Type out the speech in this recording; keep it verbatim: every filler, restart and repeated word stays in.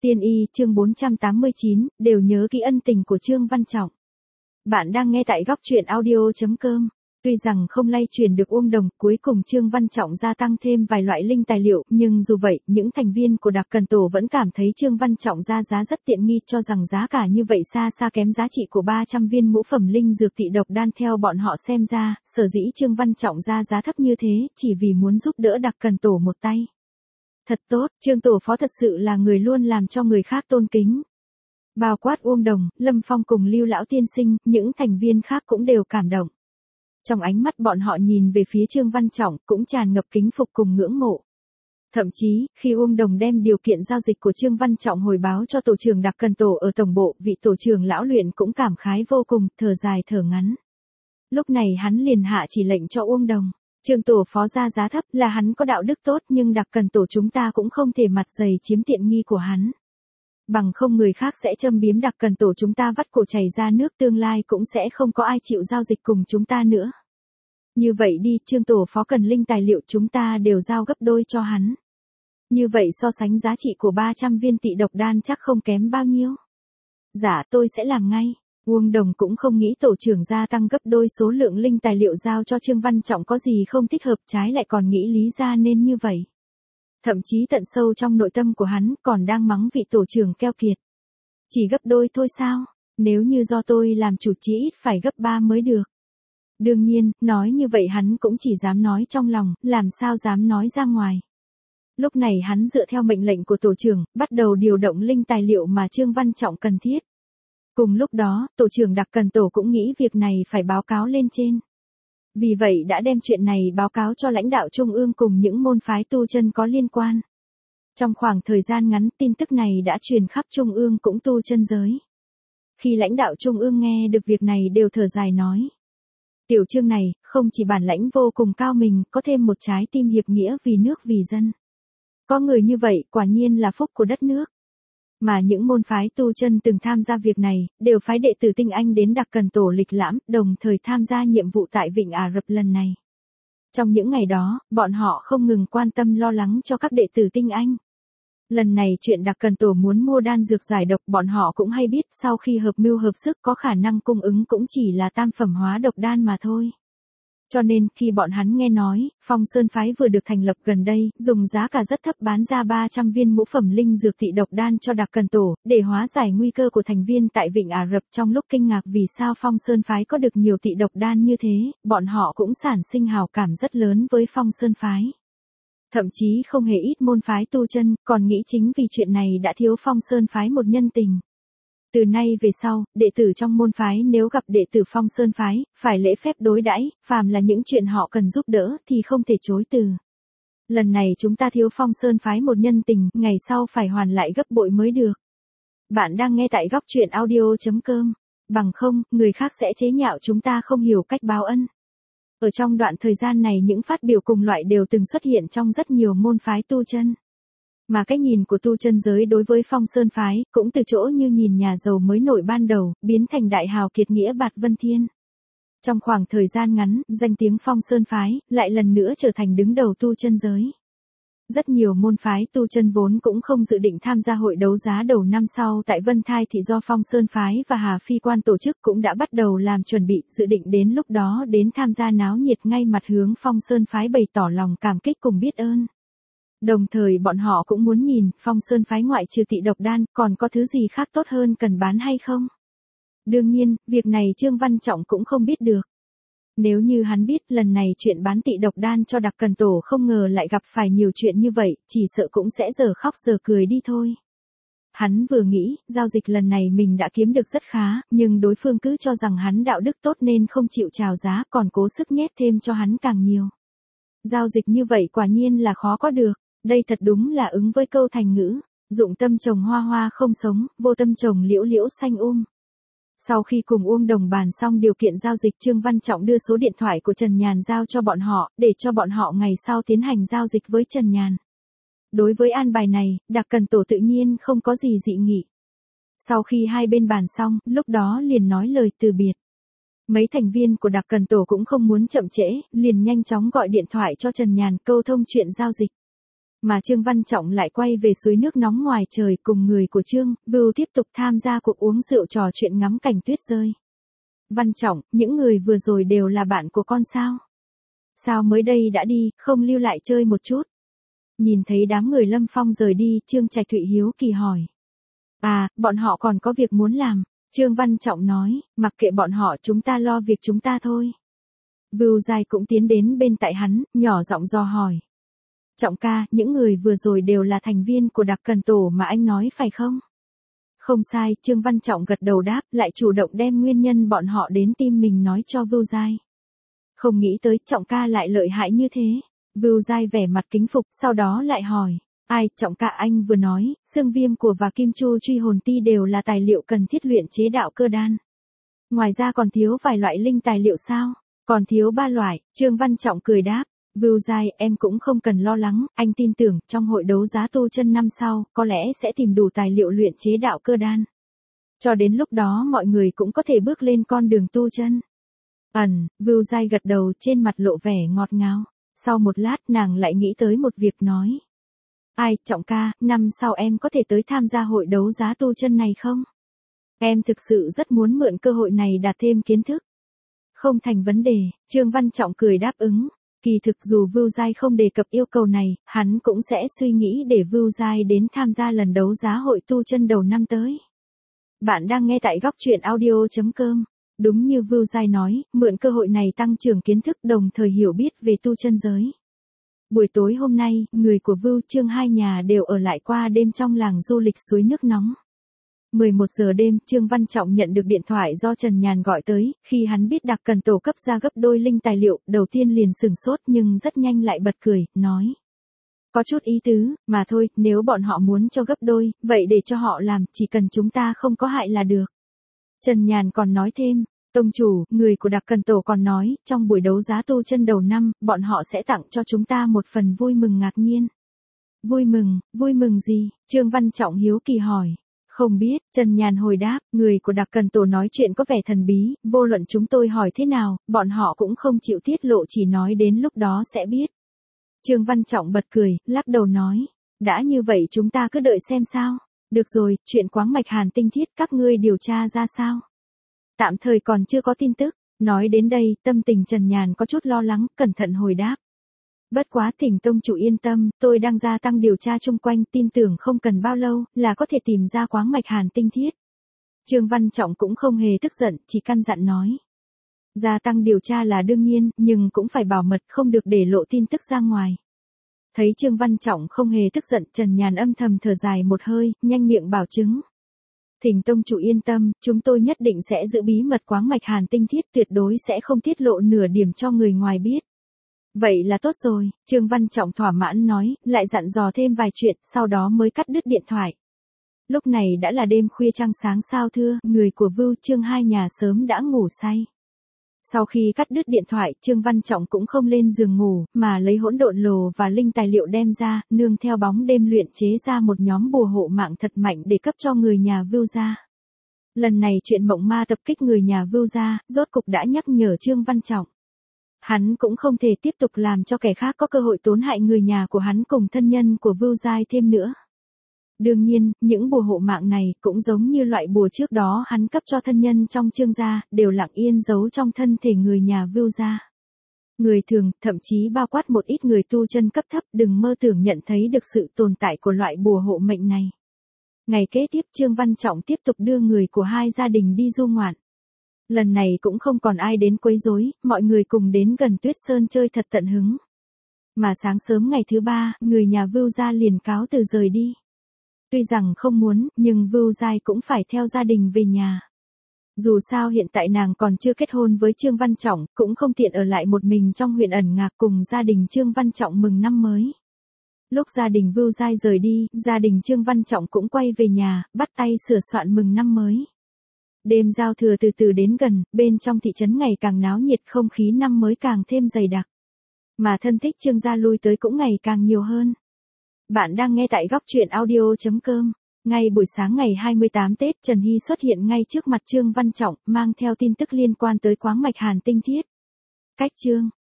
Tiên y chương bốn trăm tám mươi chín, đều nhớ kỹ ân tình của Trương Văn Trọng. Bạn đang nghe tại góc truyện audio.com. Tuy rằng không lay truyền được Uông Đồng, cuối cùng Trương Văn Trọng gia tăng thêm vài loại linh tài liệu, nhưng dù vậy, những thành viên của Đặc Cần Tổ vẫn cảm thấy Trương Văn Trọng ra giá rất tiện nghi, cho rằng giá cả như vậy xa xa kém giá trị của ba trăm viên ngũ phẩm linh dược tị độc đan. Theo bọn họ xem ra, sở dĩ Trương Văn Trọng ra giá thấp như thế, chỉ vì muốn giúp đỡ Đặc Cần Tổ một tay. Thật tốt, Trương Tổ Phó thật sự là người luôn làm cho người khác tôn kính. Bao quát Uông Đồng, Lâm Phong cùng Lưu Lão Tiên Sinh, những thành viên khác cũng đều cảm động. Trong ánh mắt bọn họ nhìn về phía Trương Văn Trọng cũng tràn ngập kính phục cùng ngưỡng mộ. Thậm chí, khi Uông Đồng đem điều kiện giao dịch của Trương Văn Trọng hồi báo cho tổ trưởng Đặc Cần Tổ ở tổng bộ, vị tổ trưởng lão luyện cũng cảm khái vô cùng, thở dài thở ngắn. Lúc này hắn liền hạ chỉ lệnh cho Uông Đồng. Trương Tổ Phó ra giá thấp là hắn có đạo đức tốt, nhưng Đặc Cần Tổ chúng ta cũng không thể mặt dày chiếm tiện nghi của hắn. Bằng không người khác sẽ châm biếm Đặc Cần Tổ chúng ta vắt cổ chảy ra nước, tương lai cũng sẽ không có ai chịu giao dịch cùng chúng ta nữa. Như vậy đi, Trương Tổ Phó cần linh tài liệu chúng ta đều giao gấp đôi cho hắn. Như vậy so sánh giá trị của ba trăm viên tị độc đan chắc không kém bao nhiêu. Dạ tôi sẽ làm ngay. Uông Đồng cũng không nghĩ tổ trưởng gia tăng gấp đôi số lượng linh tài liệu giao cho Trương Văn Trọng có gì không thích hợp, trái lại còn nghĩ lý ra nên như vậy. Thậm chí tận sâu trong nội tâm của hắn còn đang mắng vị tổ trưởng keo kiệt. Chỉ gấp đôi thôi sao? Nếu như do tôi làm chủ chí ít phải gấp ba mới được. Đương nhiên, nói như vậy hắn cũng chỉ dám nói trong lòng, làm sao dám nói ra ngoài. Lúc này hắn dựa theo mệnh lệnh của tổ trưởng, bắt đầu điều động linh tài liệu mà Trương Văn Trọng cần thiết. Cùng lúc đó, tổ trưởng Đặc Cần Tổ cũng nghĩ việc này phải báo cáo lên trên. Vì vậy đã đem chuyện này báo cáo cho lãnh đạo trung ương cùng những môn phái tu chân có liên quan. Trong khoảng thời gian ngắn, tin tức này đã truyền khắp trung ương cũng tu chân giới. Khi lãnh đạo trung ương nghe được việc này đều thở dài nói. Tiểu Trương này, không chỉ bản lãnh vô cùng cao mình, có thêm một trái tim hiệp nghĩa vì nước vì dân. Có người như vậy, quả nhiên là phúc của đất nước. Mà những môn phái tu chân từng tham gia việc này, đều phái đệ tử tinh anh đến Đặc Cần Tổ lịch lãm, đồng thời tham gia nhiệm vụ tại Vịnh Ả Rập lần này. Trong những ngày đó, bọn họ không ngừng quan tâm lo lắng cho các đệ tử tinh anh. Lần này chuyện Đặc Cần Tổ muốn mua đan dược giải độc bọn họ cũng hay biết, sau khi hợp mưu hợp sức có khả năng cung ứng cũng chỉ là tam phẩm hóa độc đan mà thôi. Cho nên, khi bọn hắn nghe nói, Phong Sơn Phái vừa được thành lập gần đây, dùng giá cả rất thấp bán ra ba trăm viên ngũ phẩm linh dược tị độc đan cho Đặc Cần Tổ, để hóa giải nguy cơ của thành viên tại Vịnh Ả Rập. Trong lúc kinh ngạc vì sao Phong Sơn Phái có được nhiều tị độc đan như thế, bọn họ cũng sản sinh hào cảm rất lớn với Phong Sơn Phái. Thậm chí không hề ít môn phái tu chân, còn nghĩ chính vì chuyện này đã thiếu Phong Sơn Phái một nhân tình. Từ nay về sau, đệ tử trong môn phái nếu gặp đệ tử Phong Sơn Phái, phải lễ phép đối đãi, phàm là những chuyện họ cần giúp đỡ thì không thể chối từ. Lần này chúng ta thiếu Phong Sơn Phái một nhân tình, ngày sau phải hoàn lại gấp bội mới được. Bạn đang nghe tại góc truyện audio.com. Bằng không, người khác sẽ chế nhạo chúng ta không hiểu cách báo ân. Ở trong đoạn thời gian này những phát biểu cùng loại đều từng xuất hiện trong rất nhiều môn phái tu chân. Mà cái nhìn của tu chân giới đối với Phong Sơn Phái, cũng từ chỗ như nhìn nhà giàu mới nổi ban đầu, biến thành đại hào kiệt nghĩa bạt vân thiên. Trong khoảng thời gian ngắn, danh tiếng Phong Sơn Phái, lại lần nữa trở thành đứng đầu tu chân giới. Rất nhiều môn phái tu chân vốn cũng không dự định tham gia hội đấu giá đầu năm sau tại Vân Thai thị do Phong Sơn Phái và Hà Phi Quan tổ chức cũng đã bắt đầu làm chuẩn bị, dự định đến lúc đó đến tham gia náo nhiệt, ngay mặt hướng Phong Sơn Phái bày tỏ lòng cảm kích cùng biết ơn. Đồng thời bọn họ cũng muốn nhìn, Phong Sơn Phái ngoại trừ tị độc đan, còn có thứ gì khác tốt hơn cần bán hay không? Đương nhiên, việc này Trương Văn Trọng cũng không biết được. Nếu như hắn biết lần này chuyện bán tị độc đan cho Đặc Cần Tổ không ngờ lại gặp phải nhiều chuyện như vậy, chỉ sợ cũng sẽ giờ khóc giờ cười đi thôi. Hắn vừa nghĩ, giao dịch lần này mình đã kiếm được rất khá, nhưng đối phương cứ cho rằng hắn đạo đức tốt nên không chịu chào giá, còn cố sức nhét thêm cho hắn càng nhiều. Giao dịch như vậy quả nhiên là khó có được. Đây thật đúng là ứng với câu thành ngữ, dụng tâm trồng hoa hoa không sống, vô tâm trồng liễu liễu xanh um. Sau khi cùng Uông Đồng bàn xong điều kiện giao dịch, Trương Văn Trọng đưa số điện thoại của Trần Nhàn giao cho bọn họ, để cho bọn họ ngày sau tiến hành giao dịch với Trần Nhàn. Đối với an bài này, Đặc Cần Tổ tự nhiên không có gì dị nghị. Sau khi hai bên bàn xong, lúc đó liền nói lời từ biệt. Mấy thành viên của Đặc Cần Tổ cũng không muốn chậm trễ, liền nhanh chóng gọi điện thoại cho Trần Nhàn câu thông chuyện giao dịch. Mà Trương Văn Trọng lại quay về suối nước nóng ngoài trời cùng người của Trương Vưu tiếp tục tham gia cuộc uống rượu trò chuyện ngắm cảnh tuyết rơi. Văn Trọng, những người vừa rồi đều là bạn của con sao? Sao mới đây đã đi, không lưu lại chơi một chút? Nhìn thấy đám người Lâm Phong rời đi, Trương Trạch Thụy hiếu kỳ hỏi. À, bọn họ còn có việc muốn làm. Trương Văn Trọng nói, mặc kệ bọn họ, chúng ta lo việc chúng ta thôi. Vưu Giai cũng tiến đến bên tại hắn, nhỏ giọng dò hỏi. Trọng ca, những người vừa rồi đều là thành viên của Đặc Cần Tổ mà anh nói phải không? Không sai, Trương Văn Trọng gật đầu đáp, lại chủ động đem nguyên nhân bọn họ đến tim mình nói cho Vưu Giai. Không nghĩ tới Trọng ca lại lợi hại như thế. Vưu Giai vẻ mặt kính phục, sau đó lại hỏi. Ai, Trọng ca, anh vừa nói, xương viêm của và kim chu truy hồn ti đều là tài liệu cần thiết luyện chế đạo cơ đan. Ngoài ra còn thiếu vài loại linh tài liệu sao? Còn thiếu ba loại, Trương Văn Trọng cười đáp. Vưu Giai, em cũng không cần lo lắng, anh tin tưởng trong hội đấu giá tu chân năm sau, có lẽ sẽ tìm đủ tài liệu luyện chế đạo cơ đan. Cho đến lúc đó mọi người cũng có thể bước lên con đường tu chân. Ẩn, Vưu Giai gật đầu, trên mặt lộ vẻ ngọt ngào. Sau một lát nàng lại nghĩ tới một việc nói. Ai, Trọng ca, năm sau em có thể tới tham gia hội đấu giá tu chân này không? Em thực sự rất muốn mượn cơ hội này đạt thêm kiến thức. Không thành vấn đề, Trương Văn Trọng cười đáp ứng. Kỳ thực dù Vưu Giai không đề cập yêu cầu này, hắn cũng sẽ suy nghĩ để Vưu Giai đến tham gia lần đấu giá hội tu chân đầu năm tới. Bạn đang nghe tại góc truyện audio chấm com. Đúng như Vưu Giai nói, mượn cơ hội này tăng trưởng kiến thức đồng thời hiểu biết về tu chân giới. Buổi tối hôm nay, người của Vưu Trương hai nhà đều ở lại qua đêm trong làng du lịch suối nước nóng. mười một giờ đêm, Trương Văn Trọng nhận được điện thoại do Trần Nhàn gọi tới, khi hắn biết Đặc Cần Tổ cấp ra gấp đôi linh tài liệu, đầu tiên liền sửng sốt nhưng rất nhanh lại bật cười, nói. Có chút ý tứ, mà thôi, nếu bọn họ muốn cho gấp đôi, vậy để cho họ làm, chỉ cần chúng ta không có hại là được. Trần Nhàn còn nói thêm, tông chủ, người của Đặc Cần Tổ còn nói, trong buổi đấu giá tu chân đầu năm, bọn họ sẽ tặng cho chúng ta một phần vui mừng ngạc nhiên. Vui mừng, vui mừng gì? Trương Văn Trọng hiếu kỳ hỏi. Không biết, Trần Nhàn hồi đáp, người của Đặc Cần Tổ nói chuyện có vẻ thần bí, vô luận chúng tôi hỏi thế nào, bọn họ cũng không chịu tiết lộ, chỉ nói đến lúc đó sẽ biết. Trương Văn Trọng bật cười, lắc đầu nói, đã như vậy chúng ta cứ đợi xem sao. Được rồi, chuyện Quáng Mạch Hàn Tinh Thiết các ngươi điều tra ra sao? Tạm thời còn chưa có tin tức, nói đến đây, tâm tình Trần Nhàn có chút lo lắng, cẩn thận hồi đáp. Bất quá thỉnh tông chủ yên tâm, tôi đang gia tăng điều tra chung quanh, tin tưởng không cần bao lâu, là có thể tìm ra Quáng Mạch Hàn Tinh Thiết. Trương Văn Trọng cũng không hề tức giận, chỉ căn dặn nói. Gia tăng điều tra là đương nhiên, nhưng cũng phải bảo mật, không được để lộ tin tức ra ngoài. Thấy Trương Văn Trọng không hề tức giận, Trần Nhàn âm thầm thở dài một hơi, nhanh miệng bảo chứng. Thỉnh tông chủ yên tâm, chúng tôi nhất định sẽ giữ bí mật Quáng Mạch Hàn Tinh Thiết, tuyệt đối sẽ không tiết lộ nửa điểm cho người ngoài biết. Vậy là tốt rồi, Trương Văn Trọng thỏa mãn nói, lại dặn dò thêm vài chuyện, sau đó mới cắt đứt điện thoại. Lúc này đã là đêm khuya trăng sáng sao thưa, người của Vưu Trương hai nhà sớm đã ngủ say. Sau khi cắt đứt điện thoại, Trương Văn Trọng cũng không lên giường ngủ, mà lấy hỗn độn lồ và linh tài liệu đem ra, nương theo bóng đêm luyện chế ra một nhóm bùa hộ mạng thật mạnh để cấp cho người nhà Vưu gia. Lần này chuyện mộng ma tập kích người nhà Vưu gia, rốt cục đã nhắc nhở Trương Văn Trọng. Hắn cũng không thể tiếp tục làm cho kẻ khác có cơ hội tổn hại người nhà của hắn cùng thân nhân của Vưu Giai thêm nữa. Đương nhiên, những bùa hộ mạng này cũng giống như loại bùa trước đó hắn cấp cho thân nhân trong Trương gia, đều lặng yên giấu trong thân thể người nhà Vưu gia. Người thường, thậm chí bao quát một ít người tu chân cấp thấp, đừng mơ tưởng nhận thấy được sự tồn tại của loại bùa hộ mệnh này. Ngày kế tiếp Trương Văn Trọng tiếp tục đưa người của hai gia đình đi du ngoạn. Lần này cũng không còn ai đến quấy rối, mọi người cùng đến gần Tuyết Sơn chơi thật tận hứng. Mà sáng sớm ngày thứ ba, người nhà Vưu gia liền cáo từ rời đi. Tuy rằng không muốn, nhưng Vưu Giai cũng phải theo gia đình về nhà. Dù sao hiện tại nàng còn chưa kết hôn với Trương Văn Trọng, cũng không tiện ở lại một mình trong huyện ẩn ngạc cùng gia đình Trương Văn Trọng mừng năm mới. Lúc gia đình Vưu Giai rời đi, gia đình Trương Văn Trọng cũng quay về nhà, bắt tay sửa soạn mừng năm mới. Đêm giao thừa từ từ đến gần, bên trong thị trấn ngày càng náo nhiệt, không khí năm mới càng thêm dày đặc. Mà thân thích Trương gia lui tới cũng ngày càng nhiều hơn. Bạn đang nghe tại góc truyện audio chấm com. Ngay buổi sáng ngày hai mươi tám Tết, Trần Hy xuất hiện ngay trước mặt Trương Văn Trọng, mang theo tin tức liên quan tới Quáng Mạch Hàn Tinh Thiết. Cách Trương